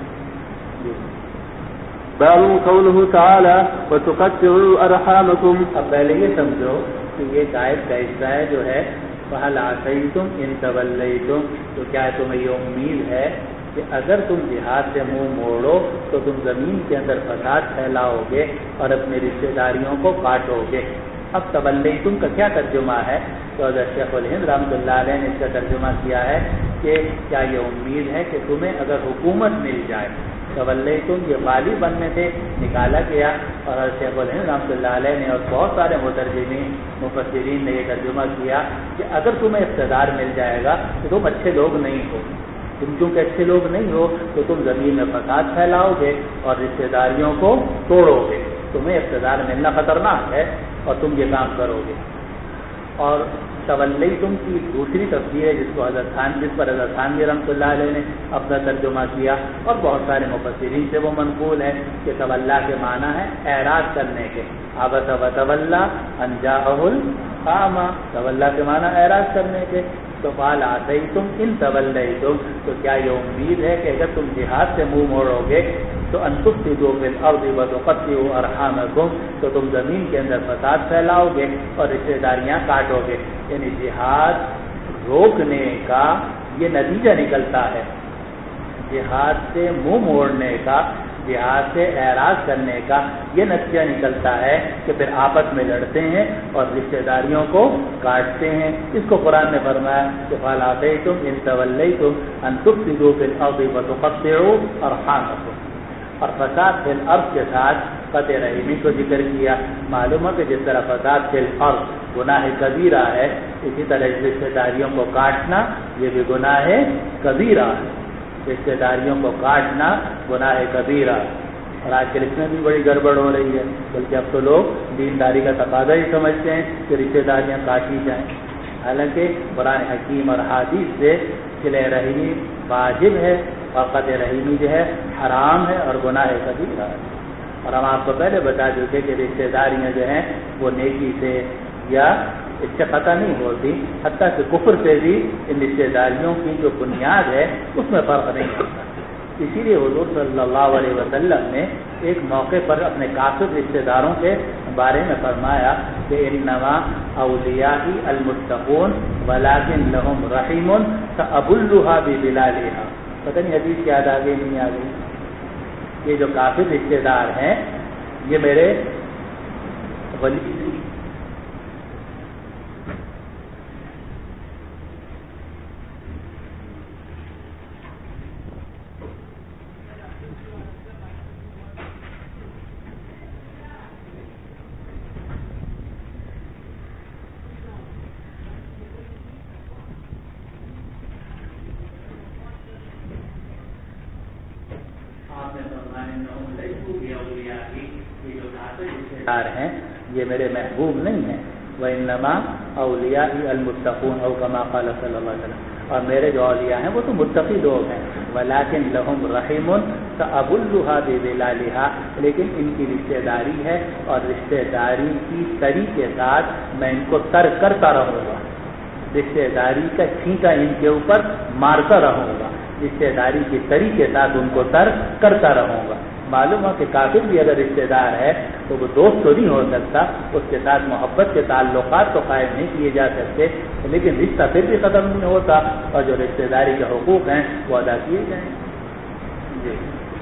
باب قوله تعالی وتقطعوا ارحامکم، اب پہلے یہ سمجھو کہ یہ آیت کا حصہ ہے جو ہے فَهَلْ عَصَيْتُمْ إِن تَوَلَّيْتُمْ، تو کیا تمہیں یہ امید ہے کہ اگر تم جہاد سے منہ موڑو تو تم زمین کے اندر فساد پھیلاؤ گے اور اپنی رشتہ داریوں کو کاٹو گے۔ اب تولیتم کا کیا ترجمہ ہے؟ تو حضرت شیخ الہند رحمۃ اللہ علیہ نے اس کا ترجمہ کیا ہے کہ کیا یہ امید ہے کہ تمہیں اگر حکومت مل جائے، تولیتم یہ والی بننے سے نکالا گیا، اور حضرت شیخ الہند رحمۃ اللہ علیہ نے اور بہت سارے مترجمین مفسرین نے یہ ترجمہ کیا کہ اگر تمہیں اقتدار مل جائے گا تو تم اچھے لوگ نہیں ہو، تم چونکہ اچھے لوگ نہیں ہو تو تم زمین میں فساد پھیلاؤ گے اور رشتہ داریوں کو توڑو گے، تمہیں اقتدار ملنا خطرناک ہے اور تم یہ کام کرو گے۔ اور تولیتم کی دوسری تفسیر ہے جس پر حضرت تھانوی رحمۃ اللہ علیہ نے اپنا ترجمہ کیا اور بہت سارے مفسرین سے وہ منقول ہے کہ تولا کے معنی ہے اعراض کرنے کے، عبس وتولا ان جاءہ الاعمى، تولا کے معنی اعراض کرنے کے۔ تو قال عصیتم ان تولیتم، تو کیا یہ امید ہے کہ اگر تم جہاد سے منہ موڑو گے تو ان تفسدوا فی الارض وتقطعوا ارحامکم، تو تم زمین کے اندر فساد پھیلاؤ گے اور رشتہ داریاں کاٹو گے، یعنی جہاد روکنے کا یہ نتیجہ نکلتا ہے، جہاد سے منہ موڑنے کا، جہاد سے اعراض کرنے کا یہ نتیجہ نکلتا ہے کہ پھر آپس میں لڑتے ہیں اور رشتہ داریوں کو کاٹتے ہیں۔ اس کو قرآن نے فرمایا کہ فَهَلْ عَصَيْتُمْ إِن تَوَلَّيْتُمْ أَن تُفْسِدُوا فِي الْأَرْضِ وَتُقَطِّعُوا أَرْحَامَكُمْ، اور فساد فی الارض کے ساتھ قطع رحمی کو ذکر کیا۔ معلوم ہے کہ جس طرح فساد فی الارض گناہ کبیرہ ہے، اسی طرح رشتہ داریوں کو کاٹنا یہ بھی گناہ کبیرہ ہے، رشتہ داریوں کو کاٹنا گناہ کبیرہ۔ اور آج کل اس میں بھی بڑی گڑبڑ ہو رہی ہے، بلکہ اب تو لوگ دینداری کا تقاضا ہی سمجھتے ہیں کہ رشتہ داریاں کاٹی جائیں، حالانکہ قرآن حکیم اور حدیث سے صلہ رحمی واجب ہے اور قطع رحمی جو ہے حرام ہے اور گناہ کبیرہ ہے۔ اور ہم آپ کو پہلے بتا چکے کہ رشتہ داریاں جو ہیں وہ نیکی سے یا اس سے قطع نہیں ہوتی، حتیٰ کہ کفر سے بھی ان رشتہ داریوں کی جو بنیاد ہے اس میں فرق نہیں ہوتا۔ اسی لیے حضور صلی اللہ علیہ وسلم نے ایک موقع پر اپنے کافر رشتہ داروں کے بارے میں فرمایا کہ انما اولیائی المتقون ولکن لهم رحم سأبلها ببلالها۔ پتہ نہیں حدیث یاد آ گئی نہیں آ گئی؟ یہ جو کافر رشتہ دار ہیں یہ میرے ولی ہیں یہ میرے محبوب نہیں ہیں، وَإِنَّمَا أَوْلِيَائِي الْمُتَّقُونَ أَوْ كَمَا قَالَ صلی اللہ علیہ وسلم، اور میرے جو اولیاء ہیں وہ تو متقی لوگ ہیں، وَلَكِنْ لَهُمْ رَحِمٌ سَأَبُلُّهَا بِبِلَالِهَا، لیکن ان کی رشتہ داری ہے اور رشتہ داری کی تری کے ساتھ میں ان کو تر کرتا رہوں گا، رشتہ داری کا چھینکا ان کے اوپر مارتا رہوں گا، رشتہ داری کی تری کے ساتھ ان کو تر کرتا رہوں گا۔ معلوم ہو کہ کافر بھی اگر رشتہ دار ہے تو وہ دوست تو نہیں ہو سکتا، اس کے ساتھ محبت کے تعلقات تو قائم نہیں کیے جا سکتے، لیکن رشتہ پھر بھی ختم نہیں ہوتا اور جو رشتہ داری کے حقوق ہیں وہ ادا کیے جائیں۔ جی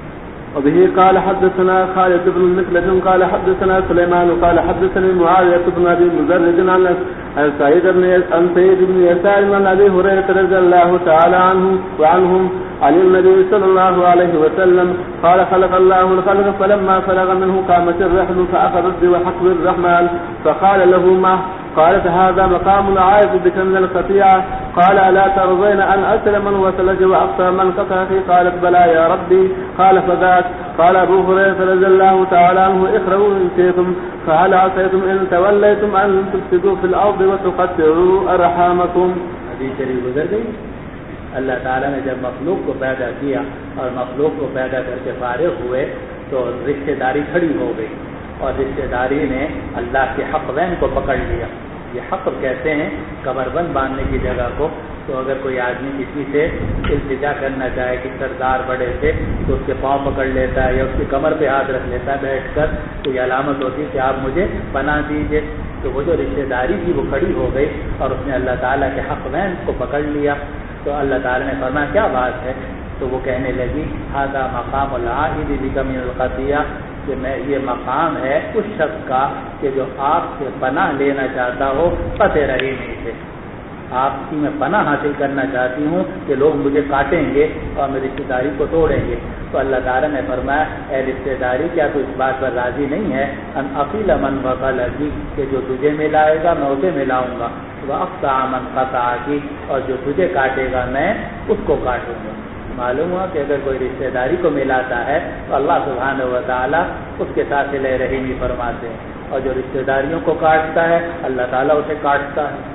وبه قال حدثنا خالد بن مخلد قال حدثنا سليمان قال حدثني معاوية بن أبي مزرد عن سعيد بن يسار عن أبي هريرة رضي الله تعالى عنه وعنهم عن النبي صلى الله عليه وسلم قال خلق الله الخلق فلما فرغ منه قامت الرحل فأخذت بحقب الرحمن فقال له ما قالت هذا مقام عائد بك من القطيعة قال ألا ترضين أن أسل من وسلج وأقصى من قطعك قالت بلى يا ربي قال فذاك قال أبو هريرة رضي الله تعالى عنه اقرأوا إن شئتم فهل عصيتم إن توليتم أن تفسدوا في الأرض وتقطعوا أرحامكم۔ حدیث شریف گزر گئی۔ اللہ تعالیٰ نے جب مخلوق کو پیدا کیا اور مخلوق کو پیدا کر کے فارغ ہوئے تو رشتہ داری کھڑی ہو گئی اور رشتہ داری نے اللہ کے حق وین کو پکڑ لیا۔ یہ حق کہتے ہیں کمر بند باندھنے کی جگہ کو، تو اگر کوئی آدمی کسی سے التجا کرنا چاہے کہ سردار بڑے سے تو اس کے پاؤں پکڑ لیتا ہے یا اس کی کمر پہ ہاتھ رکھ لیتا ہے بیٹھ کر، تو یہ علامت ہوتی ہے کہ آپ مجھے پناہ دیجیے۔ تو وہ جو رشتہ داری تھی وہ کھڑی ہو گئی اور اس نے اللہ تعالیٰ کے حق وین کو پکڑ لیا۔ تو اللہ تعالیٰ نے فرمایا کیا بات ہے؟ تو وہ کہنے لگی ھذا مقام العائد بک من القطیعہ، کہ میں یہ مقام ہے اس شخص کا کہ جو آپ سے پناہ لینا چاہتا ہو قطع رحمی سے، آپ کی میں پناہ حاصل کرنا چاہتی ہوں کہ لوگ مجھے کاٹیں گے اور میری رشتہ داری کو توڑیں گے۔ تو اللہ تعالیٰ نے فرمایا اے رشتہ داری کیا تو اس بات پر راضی نہیں ہے ان اقیل من وصلکی، کہ جو تجھے ملائے گا میں اسے ملاؤں گا، واقطع من قطعکی، اور جو تجھے کاٹے گا میں اس کو کاٹوں گا۔ معلوم ہوا کہ اگر کوئی رشتہ داری کو ملاتا ہے تو اللہ سبحانہ و تعالیٰ اس کے ساتھ صلہ رحمی فرماتے ہیں، اور جو رشتہ داریوں کو کاٹتا ہے اللہ تعالیٰ اسے کاٹتا ہے۔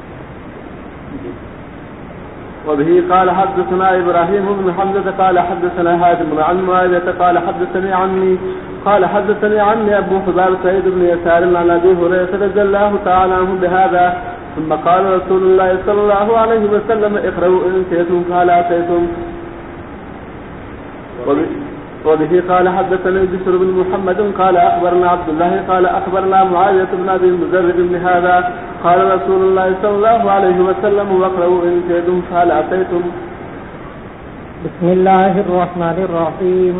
وبه قال حدثنا إبراهيم بن حمزة قال حدثنا هاشم عن معاوية قال حدثني عني أبو حباب سعيد بن يسار عن أبي هريرة رضي الله تعالى عنه بهذا ثم قال رسول الله صلى الله عليه وسلم اقرأوا إن شئتم فهل عصيتم۔ وبه قال حدثنا بشر بن محمد قال أخبرنا عبد الله قال أخبرنا معاوية بن أبي مزرد بهذا قال رسول الله صلى الله عليه وسلم واقرأوا إن شئتم فهل عصيتم۔ بسم الله الرحمن الرحيم۔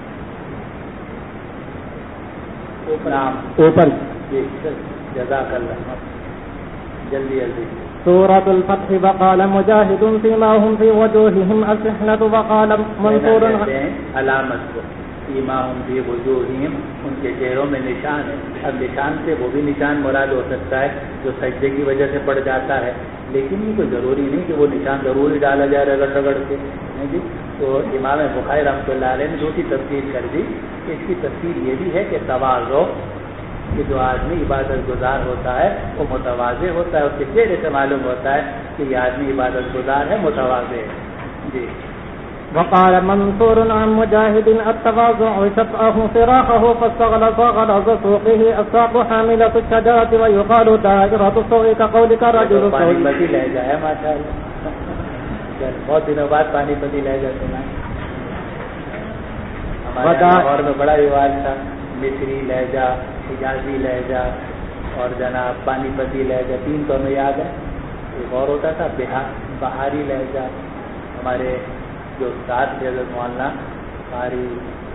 اوپر جزاک اللہ، جلدی جلدی۔ سورة الفتح وقال مجاهد فيما هم في وجوههم السحنة وقال منصور علامت کو سیماہم فی وجوہہم، ان کے چہروں میں نشان ہے. اب نشان سے وہ بھی نشان مراد ہو سکتا ہے جو سجدے کی وجہ سے پڑ جاتا ہے، لیکن یہ کوئی ضروری نہیں کہ وہ نشان ضروری ڈالا جائے رگڑ رگڑ کے. جی تو امام بخاری رحمۃ اللہ علیہ نے دوسری تفسیر کر دی. اس کی تفسیر یہ بھی ہے کہ تواضع، کہ جو آدمی عبادت گزار ہوتا ہے وہ متواضع ہوتا ہے، اس کے چہرے سے معلوم ہوتا ہے کہ یہ آدمی عبادت گزار ہے، متواضع ہے. جی. وقال منصور عن مجاهد التواضع شطأه فراقه فاستغلظ غلظ سوقه الساق حاملة الشجرة ويقال دائرة السوق كقولك رجل السوق. پانی پتی لہجہ ہے ماشاء اللہ، بہت دنوں بعد پانی پتی لہجہ سنا. ہمارے لاہور میں بڑا رواج تھا، مصری لہجہ، حجازی لہجہ اور جناب پانی پتی لہجہ، 3 تو ہمیں یاد ہے. ایک اور ہوتا تھا بہاری لہجہ. ہمارے جو استاد تھے حضرت مولانا قاری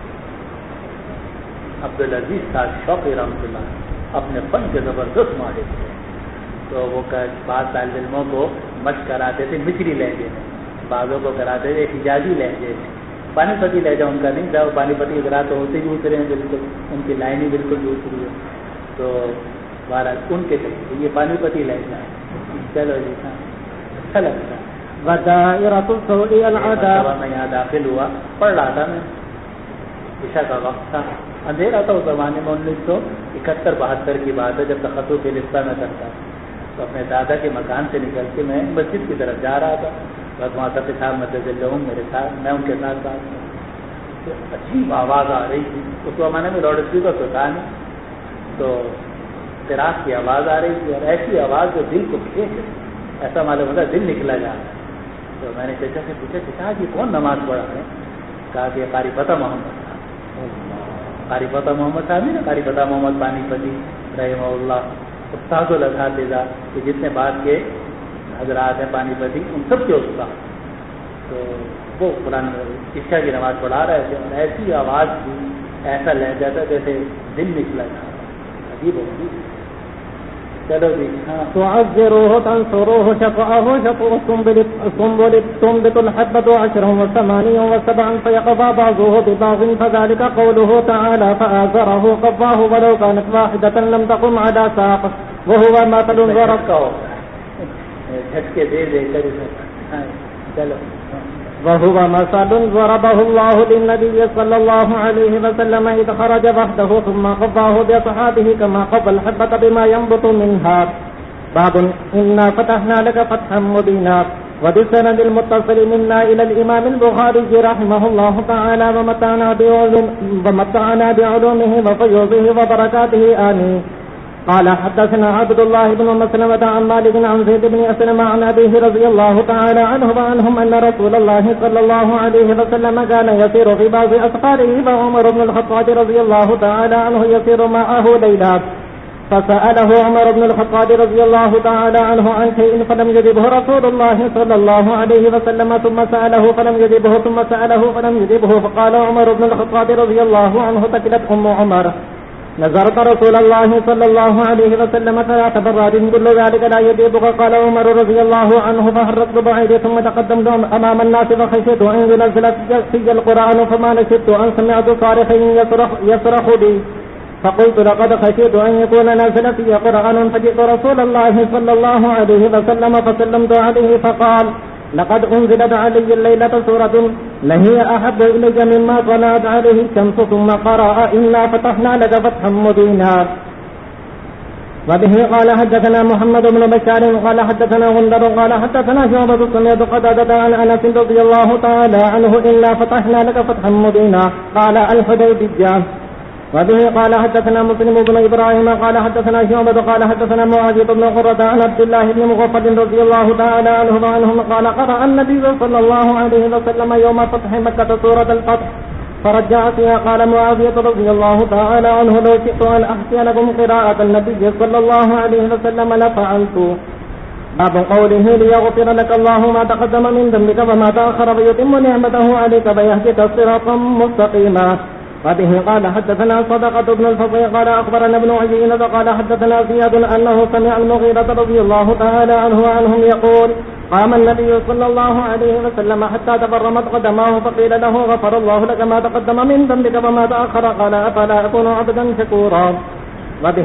عبدالعزیز صاحب شوقی رحمۃ اللہ اپنے فن کے زبردست ماہر تھے، تو وہ بعض طالب علموں کو مشق کراتے تھے مصری لہجے میں، بعضوں کو کراتے تھے حجازی لہجے میں. پانی پتی لہجہ ان کا نہیں تھا، وہ پانی پتی اگر تو ہوتے ہی دوسرے ہیں، بالکل ان کی لائن ہی بالکل دوسری ہے. تو بہرحال ان کے یہ پانی پتی لہجہ ہے. چلو جی ہاں اچھا لگتا ہے. ودائرة السوء العذاب. میں یہاں داخل ہوا، پڑھ رہا تھا میں، عشاء کا وقت تھا، اندھیرا تھا اس زمانے میں. 1971-72 کی بات ہے جب تخصص لفتہ میں کرتا تھا. تو اپنے دادا کے مکان سے نکل کے میں مسجد کی طرف جا رہا تھا، بس وہاں تک صاحب مدد لہم میرے ساتھ، میں ان کے ساتھ ساتھ تو عجیب آواز آ رہی تھی. اس زمانے میں لاؤڈ اسپیکر تو تھا نہیں، تو قراءت کی آواز آ رہی تھی، اور ایسی آواز جو دل کو کھینچ، ایسا معلوم ہوتا دل نکلا جا رہا ہے. تو میں نے چچا سے پوچھا کہ یہ کون نماز پڑھا ہے؟ کہا کہ قاری فتح محمد صاحب. قاری فتح محمد صاحب ہی نا، قاری فتح محمد پانی پتی رحمہ اللہ، استاد الاساتذہ کہ جتنے بعد کے حضرات ہیں پانی پتی ان سب کے استاد. تو وہ قرآن عشاء کی نماز پڑھا رہے تھے، اور ایسی آواز تھی، ایسا لہجہ تھا جیسے دل نکلا جا رہا. عجیب ہوگی. چلو جی ہاں. تعذروه تنصروه شفعه شفع تنبت الحبة 10 و8 فيقضى بعضه ببعض فذلك قوله تعالى فآزره قضاه ولو كانت واحدة لم تقم على ساق وهو مثل ضرب. جھٹکے دے کر چلو. وهو مثل ضربه الله للنبي صلى الله عليه وسلم إذ خرج وحده ثم قضاه بأصحابه كما قضى الحبة بما ينبت منها. باب إنا فتحنا لك فتحا مبينا. وبسند المتصل منا إلى الإمام البخاري رحمه الله تعالى ومتعنا بعلومه وفيوضه وبركاته آمين. قال حدثنا عبد الله بن مسلمة عن مالك عن زيد بن أسلم عن أبيه رضي الله تعالى عنه وعنهم أن رسول الله صلى الله عليه وسلم كان يسير في بعض أسفاره وعمر بن الخطاب رضي الله تعالى عنه يسير معه ليلا فسأله عمر بن الخطاب رضي الله تعالى عنه عن شيء فلم يجبه رسول الله صلى الله عليه وسلم ثم سأله فلم يجبه ثم سأله فلم يجبه فقال عمر بن الخطاب رضي الله عنه تكلت أم عمر نظرت رسول الله صلى الله عليه وسلم ثلاث مرات كل ذلك لا يجيبك. قال عمر رضي الله عنه فحركت بعيدي ثم تقدمت أمام الناس فخشيت أن ينزل في القرآن فما نشدت أن سمعت صارخا يصرخ بي فقلت لقد خشيت أن يكون نازل في قرآن فجئت رسول الله صلى الله عليه وسلم فسلمت عليه فقال لقد أنزلت علي الليلة سورة لهي أحب إلي مما طلعت عليه الشمس ثم قرأ إنا فتحنا لك فتحا مبينا. وبه قال حدثنا محمد بن بشار قال حدثنا غندر قال حدثنا شعبة سمعت قتادة عن أنس رضي الله تعالى عنه إنا فتحنا لك فتحا مبينا قال الحديبية. وبه قال حدثنا مسلم بن إبراهيم قال حدثنا شعبة قال حدثنا معاذ بن قرة عن عبد الله بن مغفل رضي الله تعالى عنه وعنهم قال قرأ النبي صلى الله عليه وسلم يوم فتح مكة سورة الفتح فرجع فيها. قال معاذ رضي الله تعالى عنه لو شئت أن أحكي لكم قراءة النبي صلى الله عليه وسلم لفعلت. باب قوله ليغفر لك الله ما تقدم من ذنبك وما تأخر ويتم نعمته عليك ويهديك صراطا مستقيما. وبه قال حدثنا صدقة بن الفضل قال أخبرنا ابن عيينة قال حدثنا زياد أنه سمع المغيرة رضي الله تعالى عنه وعنهم يقول قام النبي صلى الله عليه وسلم حتى تبرمت قدماه فقيل له غفر الله لك ما تقدم من ذنبك وما تأخر قال أفلا أكون عبدا شكورا وبه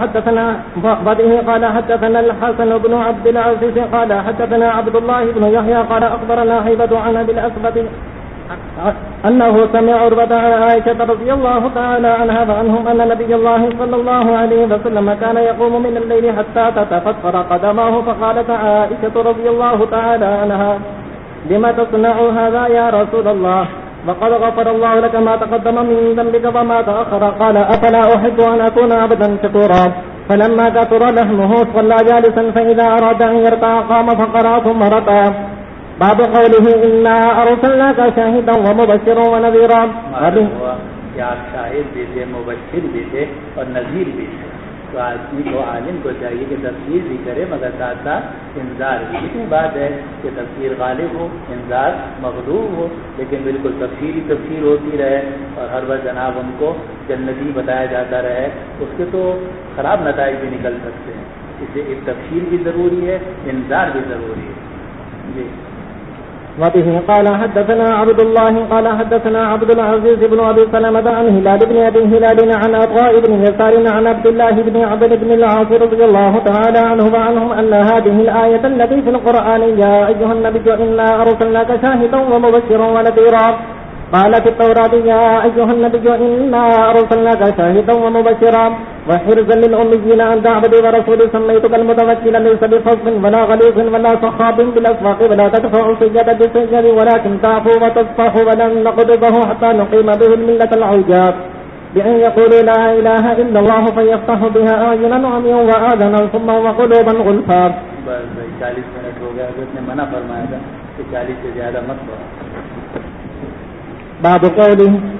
قال حدثنا الحسن بن عبد العزيز قال حدثنا عبد الله بن يحيى قال أخبرنا هيبة عن أبي الأسود أنه سمع عروة عن عائشة رضي الله تعالى عنها وعنهم أن نبي الله صلى الله عليه وسلم كان يقوم من الليل حتى تتفطر قدماه فقالت عائشة رضي الله تعالى عنها لما تصنع هذا يا رسول الله وقد غفر الله لك ما تقدم من ذنبك وما تأخر قال أفلا أحب أن أكون عبدا شكورا فلما كثر لحمه صلى جالسا فإذا أراد أن يركع قام فقرأ ثم ركع باب قوله إنا أرسلناك شاهدا ومبشرا ونذيرا کہ آپ شاہد بھی تھے مبشر بھی تھے اور نذیر بھی تھے تو آدمی کو عالم کو چاہیے کہ تفسیر بھی کرے مگر ساتھ ساتھ انذار بھی اتنی بات ہے کہ تفسیر غالب ہو انذار مغلوب ہو لیکن بالکل تفسیر ہوتی رہے اور ہر وقت جناب ان کو جنتی بتایا جاتا رہے اس کے تو خراب نتائج بھی نکل سکتے ہیں اس لیے ایک تفسیر بھی ضروری ہے انذار بھی ضروری ہے جی وبه قال حدثنا عبد الله قال حدثنا عبد العزيز بن أبي سلمة عن هلال بن أبي هلال عن عطاء بن يسار عن عبد الله بن عبد بن العاص رضي الله تعالى عنه وعنهم أن هذه الآية التي في القرآن يا أيها النبي إنا أرسلناك شاهدا ومبشرا ونذيرا قال في التوراة يا أيها النبي إنا أرسلناك شاهدا ومبشرا وحرزا للأميين أن تعبدوا ورسولي سميتك المتوكل ليس بفصل ولا غليظ ولا صخاب بالأسواق ولا تدفع سيئة بسيئة ولكن تعفو وتصفحوا ولن نقبضه حتى نقيم به الملة العوجاب بأن يقولوا لا إله إلا الله فيفتح بها أعينا عميا وآذانا ثم وقلوبا غلفا. 40 منٹ ہو گیا حضرت نے منع فرمایا تھا کہ 40 سے زیادہ مت پڑھو. باب قوله